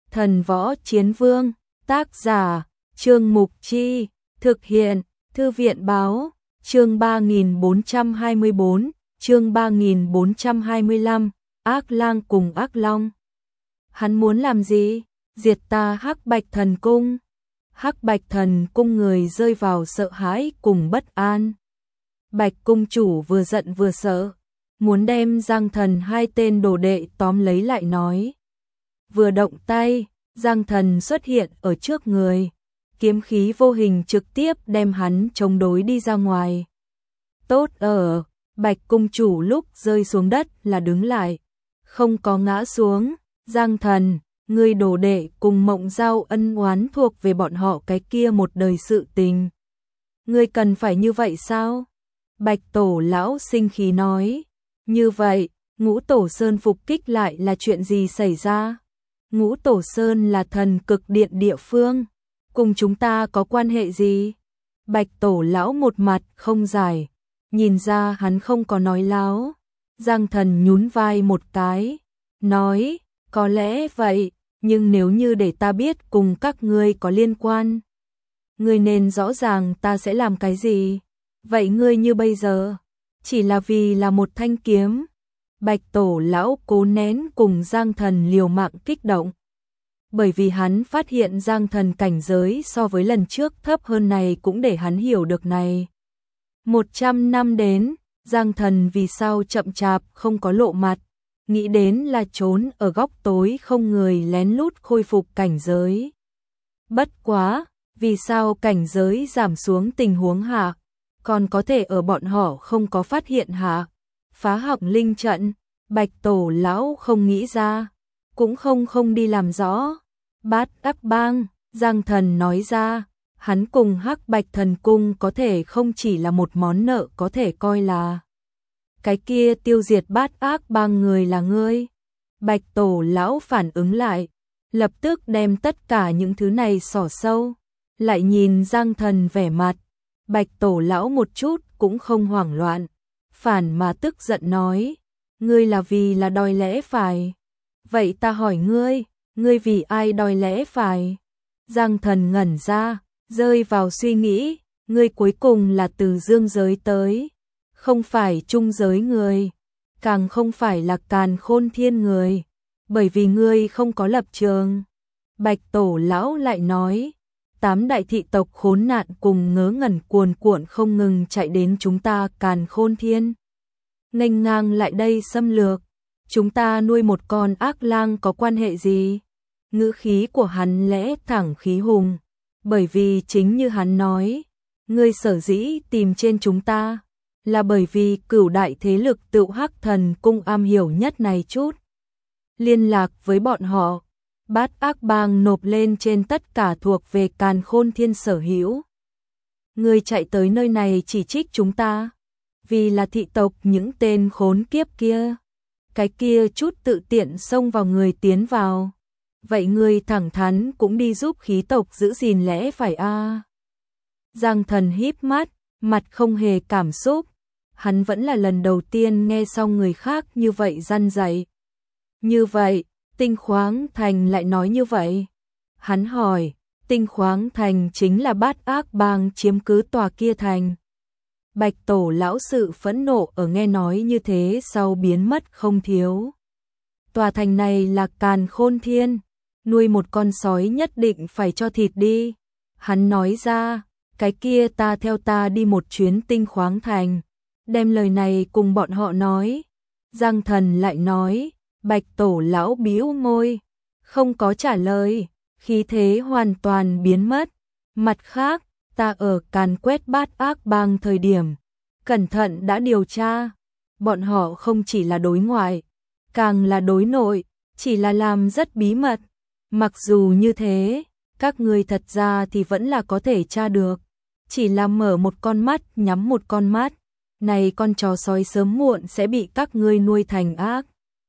Thần Võ Chiến Vương, tác giả, Trương Mục Chi, thực hiện, Thư viện Báo, chương 3424, chương 3425, Ác Lang cùng Ác Long. Hắn muốn làm gì? Diệt ta Hắc Bạch Thần Cung. Hắc Bạch Thần Cung người rơi vào sợ hãi cùng bất an. Bạch cung chủ vừa giận vừa sợ, muốn đem Giang Thần hai tên đồ đệ tóm lấy lại nói. Vừa động tay, Giang Thần xuất hiện ở trước người, kiếm khí vô hình trực tiếp đem hắn chống đối đi ra ngoài. Tốt ở, Bạch cung chủ lúc rơi xuống đất là đứng lại, không có ngã xuống. Giang Thần, ngươi đồ đệ cùng Mộng Giao ân oán thuộc về bọn họ cái kia một đời sự tình. Ngươi cần phải như vậy sao? Bạch Tổ lão sinh khí nói. Như vậy, Ngũ Tổ Sơn phục kích lại là chuyện gì xảy ra? Ngũ Tổ Sơn là thần cực điện địa phương, cùng chúng ta có quan hệ gì? Bạch Tổ lão một mặt không giải, nhìn ra hắn không có nói láo. Giang Thần nhún vai một cái, nói, có lẽ vậy, nhưng nếu như để ta biết cùng các ngươi có liên quan, ngươi nên rõ ràng ta sẽ làm cái gì. Vậy ngươi như bây giờ, chỉ là vì là một thanh kiếm. Bạch Tổ lão cố nén cùng Giang Thần liều mạng kích động. Bởi vì hắn phát hiện Giang Thần cảnh giới so với lần trước thấp hơn này cũng để hắn hiểu được này. 100 năm đến, Giang Thần vì sao chậm chạp không có lộ mặt, nghĩ đến là trốn ở góc tối không người lén lút khôi phục cảnh giới. Bất quá, vì sao cảnh giới giảm xuống tình huống hạ, còn có thể ở bọn họ không có phát hiện hạ, phá hỏng linh trận. Bạch Tổ lão không nghĩ ra, cũng không đi làm rõ. Bát Ác Bang, Giang Thần nói ra, hắn cùng Hắc Bạch Thần Cung có thể không chỉ là một món nợ có thể coi là. Cái kia tiêu diệt Bát Ác Bang người là ngươi. Bạch Tổ lão phản ứng lại, lập tức đem tất cả những thứ này xỏ sâu, lại nhìn Giang Thần vẻ mặt. Bạch Tổ lão một chút cũng không hoảng loạn, phản mà tức giận nói, ngươi là vì là đòi lẽ phải. Vậy ta hỏi ngươi, ngươi vì ai đòi lẽ phải? Giang Thần ngẩn ra, rơi vào suy nghĩ, ngươi cuối cùng là từ dương giới tới, không phải trung giới người, càng không phải là Càn Khôn Thiên người, bởi vì ngươi không có lập trường. Bạch Tổ lão lại nói, 8 đại thị tộc khốn nạn cùng ngớ ngẩn cuồn cuộn không ngừng chạy đến chúng ta Càn Khôn Thiên, nghênh ngang lại đây xâm lược, chúng ta nuôi một con ác lang có quan hệ gì? Ngữ khí của hắn lẽ thẳng khí hùng, bởi vì chính như hắn nói, ngươi sở dĩ tìm trên chúng ta, là bởi vì cửu đại thế lực Tựu Hắc Thần Cung am hiểu nhất này chút. Liên lạc với bọn họ, Bát Ác Bang nộp lên trên tất cả thuộc về Càn Khôn Thiên sở hữu. Ngươi chạy tới nơi này chỉ trích chúng ta, vì là thị tộc những tên khốn kiếp kia. Cái kia chút tự tiện xông vào người tiến vào. Vậy ngươi thẳng thắn cũng đi giúp khí tộc giữ gìn lẽ phải a? Giang Thần híp mắt, mặt không hề cảm xúc. Hắn vẫn là lần đầu tiên nghe xong người khác như vậy răn dạy. Như vậy, Tinh Khoáng Thành lại nói như vậy. Hắn hỏi, Tinh Khoáng Thành chính là Bát Ác Bang chiếm cứ tòa kia thành. Bạch Tổ lão sự phẫn nộ ở nghe nói như thế sau biến mất không thiếu. Tòa thành này là Càn Khôn Thiên, nuôi một con sói nhất định phải cho thịt đi. Hắn nói ra, cái kia ta theo ta đi một chuyến Tinh Khoáng Thành, đem lời này cùng bọn họ nói. Giang Thần lại nói, Bạch Tổ lão bĩu môi, không có trả lời, khí thế hoàn toàn biến mất. Mặt khác, ta ở càn quét Bát Ác Bang thời điểm, cẩn thận đã điều tra, bọn họ không chỉ là đối ngoại, càng là đối nội, chỉ là làm rất bí mật. Mặc dù như thế, các ngươi thật ra thì vẫn là có thể tra được, chỉ là mở một con mắt nhắm một con mắt, này con chó sói sớm muộn sẽ bị các ngươi nuôi thành ác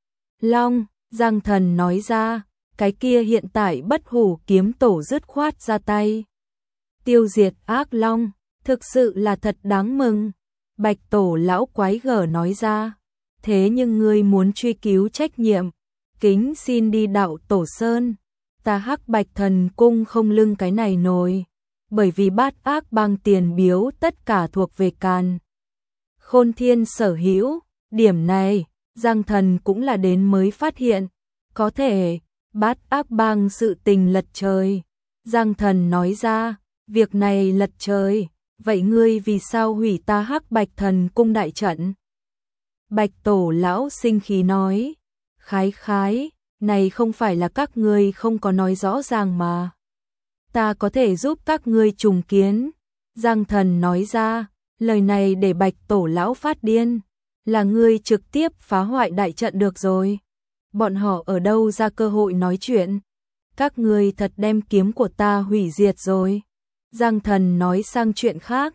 long. Giang Thần nói ra, cái kia hiện tại Bất Hủ kiếm tổ dứt khoát ra tay tiêu diệt ác long, thực sự là thật đáng mừng. Bạch Tổ lão quái gở nói ra, thế nhưng ngươi muốn truy cứu trách nhiệm, kính xin đi Đạo Tổ Sơn, ta Hắc Bạch Thần Cung không lưng cái này nổi, bởi vì Bát Ác Bang tiền biếu tất cả thuộc về Càn Khôn Thiên sở hữu, điểm này, Giang Thần cũng là đến mới phát hiện, có thể, Bát Ác Bang sự tình lật trời. Giang Thần nói ra, việc này lật trời, vậy ngươi vì sao hủy ta Hắc Bạch Thần Cung đại trận? Bạch Tổ lão sinh khí nói, khái, này không phải là các ngươi không có nói rõ ràng mà. Ta có thể giúp các ngươi trùng kiến. Giang Thần nói ra, lời này để Bạch Tổ lão phát điên, là ngươi trực tiếp phá hoại đại trận được rồi. Bọn họ ở đâu ra cơ hội nói chuyện? Các ngươi thật đem kiếm của ta hủy diệt rồi. Giang Thần nói sang chuyện khác,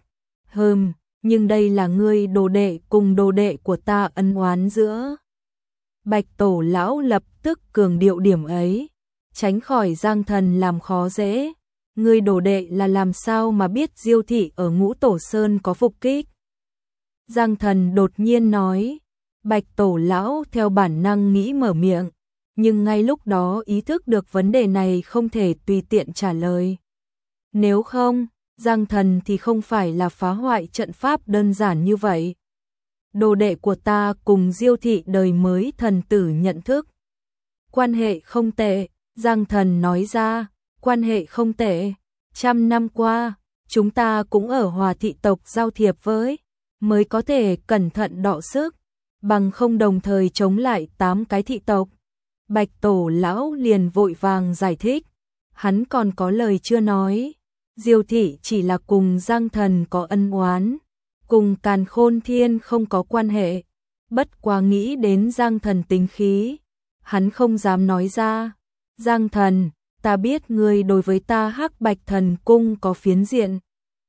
nhưng đây là ngươi đồ đệ cùng đồ đệ của ta ân oán giữa. Bạch Tổ lão lập tức cường điệu điểm ấy, tránh khỏi Giang Thần làm khó dễ. Ngươi đồ đệ là làm sao mà biết Diêu thị ở Ngũ Tổ Sơn có phục kích? Giang Thần đột nhiên nói. Bạch Tổ lão theo bản năng nghĩ mở miệng, nhưng ngay lúc đó ý thức được vấn đề này không thể tùy tiện trả lời. Nếu không, Giang Thần thì không phải là phá hoại trận pháp đơn giản như vậy. Đồ đệ của ta cùng Diêu thị đời mới thần tử nhận thức. Quan hệ không tệ, Giang Thần nói ra, quan hệ không tệ. 100 năm qua, chúng ta cũng ở Hòa thị tộc giao thiệp với, mới có thể cẩn thận đọ sức, bằng không đồng thời chống lại 8 cái thị tộc. Bạch Tổ lão liền vội vàng giải thích, hắn còn có lời chưa nói. Diêu thị chỉ là cùng Giang Thần có ân oán, cùng Càn Khôn Thiên không có quan hệ. Bất quá nghĩ đến Giang Thần tính khí, hắn không dám nói ra. Giang Thần, ta biết ngươi đối với ta Hắc Bạch Thần Cung có phiến diện.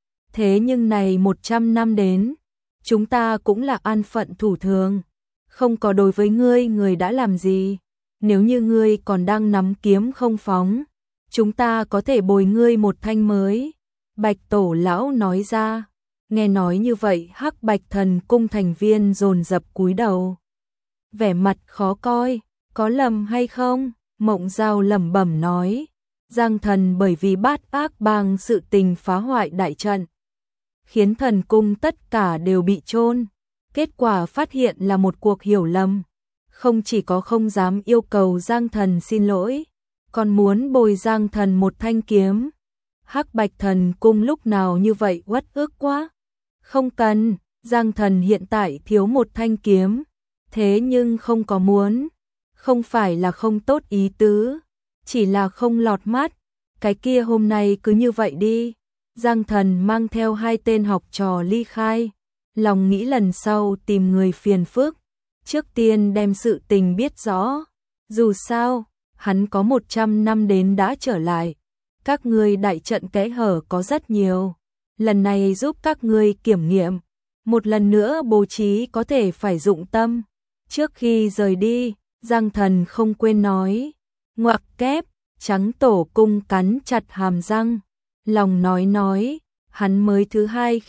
Thế nhưng này 100 năm đến, chúng ta cũng là an phận thủ thường, không có đối với ngươi người đã làm gì. Nếu như ngươi còn đang nắm kiếm không phóng, chúng ta có thể bồi ngươi một thanh mới. Bạch Tổ lão nói ra. Nghe nói như vậy Hắc Bạch Thần Cung thành viên dồn dập cúi đầu. Vẻ mặt khó coi, có lầm hay không? Mộng Giao lẩm bẩm nói. Giang Thần bởi vì Bát Ác Bang sự tình phá hoại đại trận, khiến thần cung tất cả đều bị chôn. Kết quả phát hiện là một cuộc hiểu lầm. Không chỉ có không dám yêu cầu Giang Thần xin lỗi, còn muốn bồi Giang Thần một thanh kiếm. Hắc Bạch Thần Cung lúc nào như vậy uất ức quá. Không cần, Giang Thần hiện tại thiếu một thanh kiếm, thế nhưng không có muốn. Không phải là không tốt ý tứ, chỉ là không lọt mắt. Cái kia hôm nay cứ như vậy đi. Giang Thần mang theo 2 tên học trò ly khai, lòng nghĩ lần sau tìm người phiền phức, trước tiên đem sự tình biết rõ. Dù sao, hắn có 100 năm đến đã trở lại. Các ngươi đại trận kẽ hở có rất nhiều, lần này giúp các ngươi kiểm nghiệm, một lần nữa bố trí có thể phải dụng tâm. Trước khi rời đi, Giang Thần không quên nói, ngoặc kép, Trắng Tổ Cung cắn chặt hàm răng, lòng nói, hắn mới thứ hai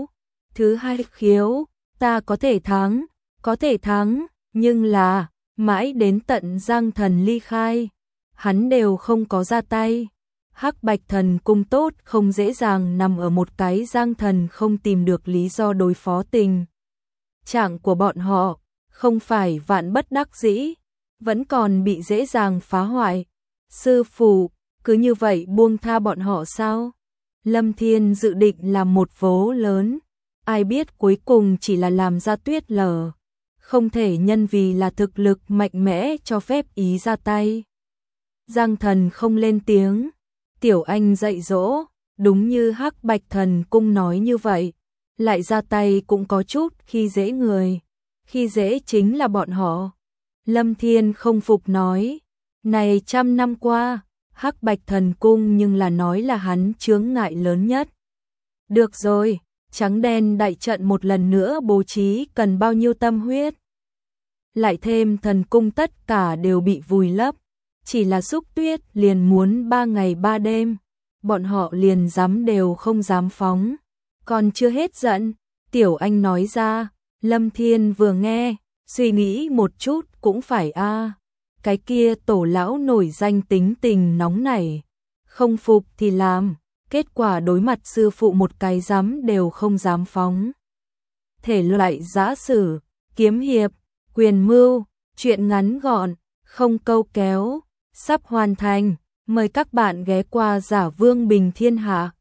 khiếu, ta có thể thắng, nhưng là, mãi đến tận Giang Thần ly khai, hắn đều không có ra tay. Hắc Bạch Thần Cung tốt không dễ dàng nằm ở một cái Giang Thần không tìm được lý do đối phó tình trạng của bọn họ, không phải vạn bất đắc dĩ, vẫn còn bị dễ dàng phá hoại. Sư phụ, cứ như vậy buông tha bọn họ sao? Lâm Thiên dự định làm một vố lớn, ai biết cuối cùng chỉ là làm ra tuyết lở, không thể nhân vì là thực lực mạnh mẽ cho phép ý ra tay. Giang Thần không lên tiếng, Tiểu Anh dạy dỗ, đúng như Hắc Bạch Thần Cung nói như vậy, lại ra tay cũng có chút khi dễ người, khi dễ chính là bọn họ. Lâm Thiên không phục nói, này 100 năm qua, Hắc Bạch Thần Cung nhưng là nói là hắn chướng ngại lớn nhất. Được rồi, trắng đen đại trận một lần nữa bố trí cần bao nhiêu tâm huyết. Lại thêm thần cung tất cả đều bị vùi lấp, chỉ là xúc tuyết liền muốn 3 ngày 3 đêm, bọn họ liền dám đều không dám phóng. Còn chưa hết giận, Tiểu Anh nói ra, Lâm Thiên vừa nghe, suy nghĩ một chút cũng phải a. cái kia Tổ lão nổi danh tính tình nóng nảy, không phục thì làm, kết quả đối mặt sư phụ một cái dám đều không dám phóng. Thể loại giã sử, kiếm hiệp, quyền mưu, truyện ngắn gọn, không câu kéo, sắp hoàn thành, mời các bạn ghé qua Giả Vương Bình Thiên Hạ.